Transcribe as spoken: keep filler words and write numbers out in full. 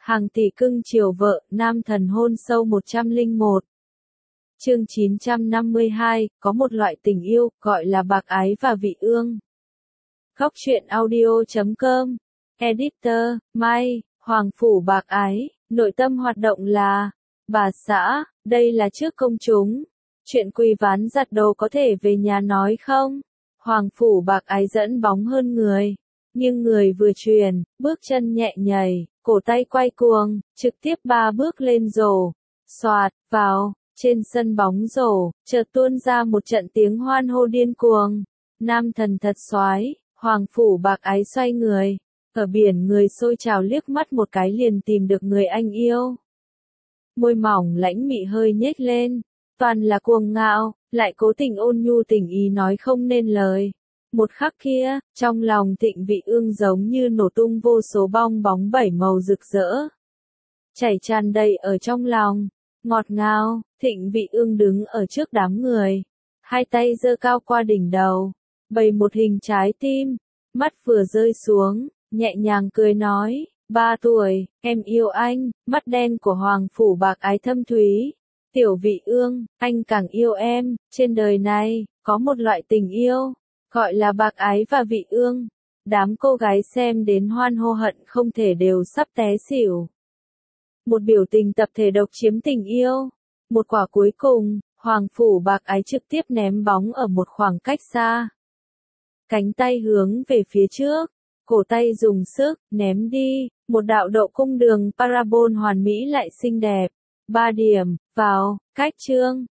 Hàng tỷ cưng chiều vợ, nam thần hôn sâu một trăm lẻ một. Chương chín trăm năm mươi hai, có một loại tình yêu, gọi là bạc ái và vị ương. Góc truyện audio chấm com. Editor, Mai, Hoàng Phủ Bạc Ái, nội tâm hoạt động là, bà xã, đây là trước công chúng. Chuyện quỳ ván giặt đồ có thể về nhà nói không? Hoàng Phủ Bạc Ái dẫn bóng hơn người. Nhưng người vừa truyền, bước chân nhẹ nhảy, cổ tay quay cuồng, trực tiếp ba bước lên rổ. Xoạt, vào, trên sân bóng rổ, chợt tuôn ra một trận tiếng hoan hô điên cuồng. Nam thần thật soái, Hoàng Phủ Bạc Ái xoay người. Ở biển người xôi trào liếc mắt một cái liền tìm được người anh yêu. Môi mỏng lãnh mị hơi nhếch lên, toàn là cuồng ngạo, lại cố tình ôn nhu tình ý nói không nên lời. Một khắc kia, trong lòng Thịnh Vị Ương giống như nổ tung vô số bong bóng bảy màu rực rỡ. Chảy tràn đầy ở trong lòng, ngọt ngào, Thịnh Vị Ương đứng ở trước đám người. Hai tay giơ cao qua đỉnh đầu, bày một hình trái tim, mắt vừa rơi xuống, nhẹ nhàng cười nói, ba tuổi, em yêu anh, mắt đen của Hoàng Phủ Bạc Ái thâm thúy. Tiểu Vị Ương, anh càng yêu em, trên đời này, có một loại tình yêu, gọi là bạc ái và vị ương. Đám cô gái xem đến hoan hô hận không thể đều sắp té xỉu. Một biểu tình tập thể độc chiếm tình yêu. Một quả cuối cùng, Hoàng Phủ Bạc Ái trực tiếp ném bóng ở một khoảng cách xa. Cánh tay hướng về phía trước, cổ tay dùng sức, ném đi, một đạo độ cung đường parabol hoàn mỹ lại xinh đẹp. Ba điểm, vào, cách chương,